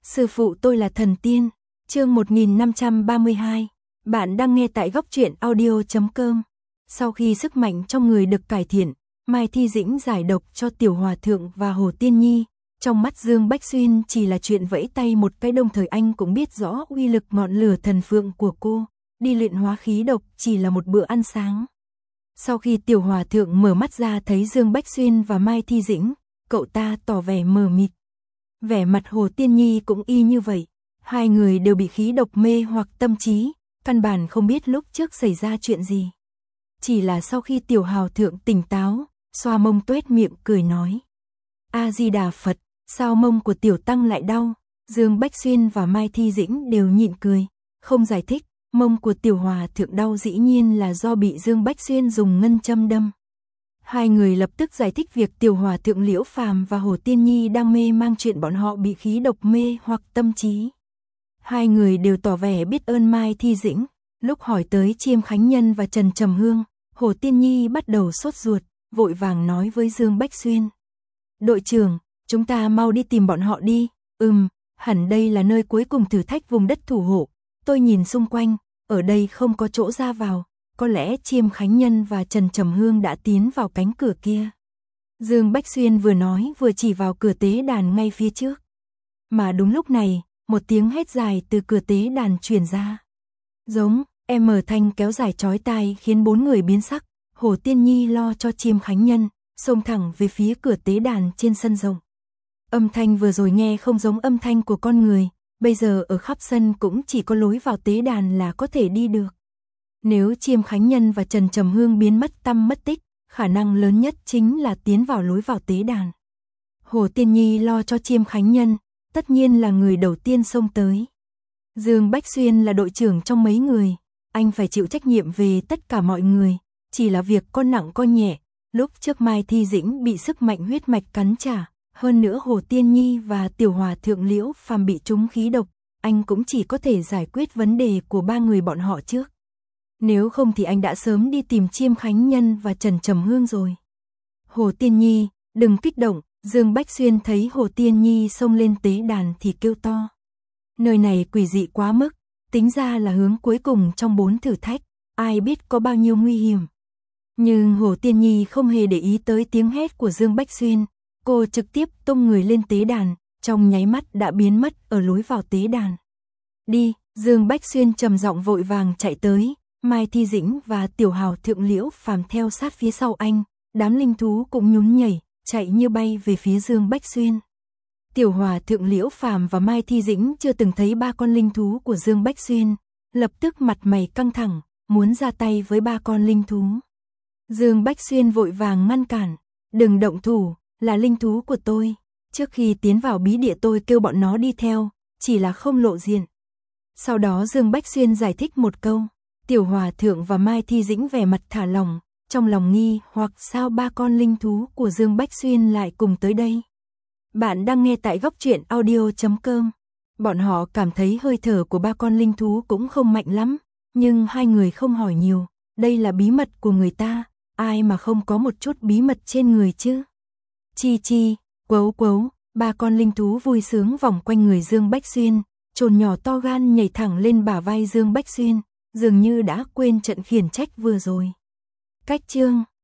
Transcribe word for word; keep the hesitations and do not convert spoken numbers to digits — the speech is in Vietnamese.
Sư phụ tôi là thần tiên. Chương một nghìn năm trăm ba mươi hai. Bạn đang nghe tại góc truyện audio chấm com. Sau khi sức mạnh trong người được cải thiện, Mai Thi Dĩnh giải độc cho Tiểu Hòa Thượng và Hồ Tiên Nhi. Trong mắt Dương Bách Xuyên chỉ là chuyện vẫy tay một cái, đồng thời anh cũng biết rõ uy lực ngọn lửa thần phượng của cô. Đi luyện hóa khí độc chỉ là một bữa ăn sáng. Sau khi Tiểu Hòa Thượng mở mắt ra thấy Dương Bách Xuyên và Mai Thi Dĩnh, cậu ta tỏ vẻ mờ mịt. Vẻ mặt Hồ Tiên Nhi cũng y như vậy. Hai người đều bị khí độc mê hoặc tâm trí, căn bản không biết lúc trước xảy ra chuyện gì. Chỉ là sau khi Tiểu Hòa Thượng tỉnh táo, xoa mông tuét miệng cười nói: A-di-đà Phật, sao mông của Tiểu Tăng lại đau? Dương Bách Xuyên và Mai Thi Dĩnh đều nhịn cười, không giải thích. Mông của Tiểu Hòa Thượng đau dĩ nhiên là do bị Dương Bách Xuyên dùng ngân châm đâm. Hai người lập tức giải thích việc Tiểu Hòa Thượng Liễu Phàm và Hồ Tiên Nhi đang mê mang chuyện bọn họ bị khí độc mê hoặc tâm trí. Hai người đều tỏ vẻ biết ơn Mai Thi Dĩnh. Lúc hỏi tới Chiêm Khánh Nhân và Trần Trầm Hương, Hồ Tiên Nhi bắt đầu sốt ruột, vội vàng nói với Dương Bách Xuyên: Đội trưởng, chúng ta mau đi tìm bọn họ đi. Ừm, hẳn đây là nơi cuối cùng thử thách vùng đất thủ hộ. Tôi nhìn xung quanh, ở đây không có chỗ ra vào. Có lẽ Chiêm Khánh Nhân và Trần Trầm Hương đã tiến vào cánh cửa kia. Dương Bách Xuyên vừa nói vừa chỉ vào cửa tế đàn ngay phía trước. Mà đúng lúc này, một tiếng hét dài từ cửa tế đàn truyền ra. Giống, em mở thanh kéo dài chói tai khiến bốn người biến sắc. Hồ Tiên Nhi lo cho Chiêm Khánh Nhân, xông thẳng về phía cửa tế đàn trên sân rộng. Âm thanh vừa rồi nghe không giống âm thanh của con người, bây giờ ở khắp sân cũng chỉ có lối vào tế đàn là có thể đi được. Nếu Chiêm Khánh Nhân và Trần Trầm Hương biến mất tăm mất tích, khả năng lớn nhất chính là tiến vào lối vào tế đàn. Hồ Tiên Nhi lo cho Chiêm Khánh Nhân, tất nhiên là người đầu tiên xông tới. Dương Bách Xuyên là đội trưởng trong mấy người, anh phải chịu trách nhiệm về tất cả mọi người, chỉ là việc con nặng con nhẹ. Lúc trước Mai Thi Dĩnh bị sức mạnh huyết mạch cắn trả, hơn nữa Hồ Tiên Nhi và Tiểu Hòa Thượng Liễu Phàm bị trúng khí độc, anh cũng chỉ có thể giải quyết vấn đề của ba người bọn họ trước. Nếu không thì anh đã sớm đi tìm Chiêm Khánh Nhân và Trần Trầm Hương rồi. Hồ Tiên Nhi, đừng kích động. Dương Bách Xuyên thấy Hồ Tiên Nhi xông lên tế đàn thì kêu to. Nơi này quỷ dị quá mức, tính ra là hướng cuối cùng trong bốn thử thách, ai biết có bao nhiêu nguy hiểm. Nhưng Hồ Tiên Nhi không hề để ý tới tiếng hét của Dương Bách Xuyên, cô trực tiếp tung người lên tế đàn, trong nháy mắt đã biến mất ở lối vào tế đàn. Đi, Dương Bách Xuyên trầm giọng vội vàng chạy tới. Mai Thi Dĩnh và Tiểu Hòa Thượng Liễu Phàm theo sát phía sau anh, đám linh thú cũng nhún nhảy, chạy như bay về phía Dương Bách Xuyên. Tiểu Hòa Thượng Liễu Phàm và Mai Thi Dĩnh chưa từng thấy ba con linh thú của Dương Bách Xuyên, lập tức mặt mày căng thẳng, muốn ra tay với ba con linh thú. Dương Bách Xuyên vội vàng ngăn cản, đừng động thủ, là linh thú của tôi. Trước khi tiến vào bí địa tôi kêu bọn nó đi theo, chỉ là không lộ diện. Sau đó Dương Bách Xuyên giải thích một câu. Tiểu Hòa Thượng và Mai Thi Dĩnh vẻ mặt thả lỏng, trong lòng nghi hoặc sao ba con linh thú của Dương Bách Xuyên lại cùng tới đây. Bạn đang nghe tại góc truyện audio chấm com. Bọn họ cảm thấy hơi thở của ba con linh thú cũng không mạnh lắm, nhưng hai người không hỏi nhiều, đây là bí mật của người ta, ai mà không có một chút bí mật trên người chứ. Chi chi, quấu quấu, ba con linh thú vui sướng vòng quanh người Dương Bách Xuyên, trồn nhỏ to gan nhảy thẳng lên bả vai Dương Bách Xuyên. Dường như đã quên trận khiển trách vừa rồi. Cách chương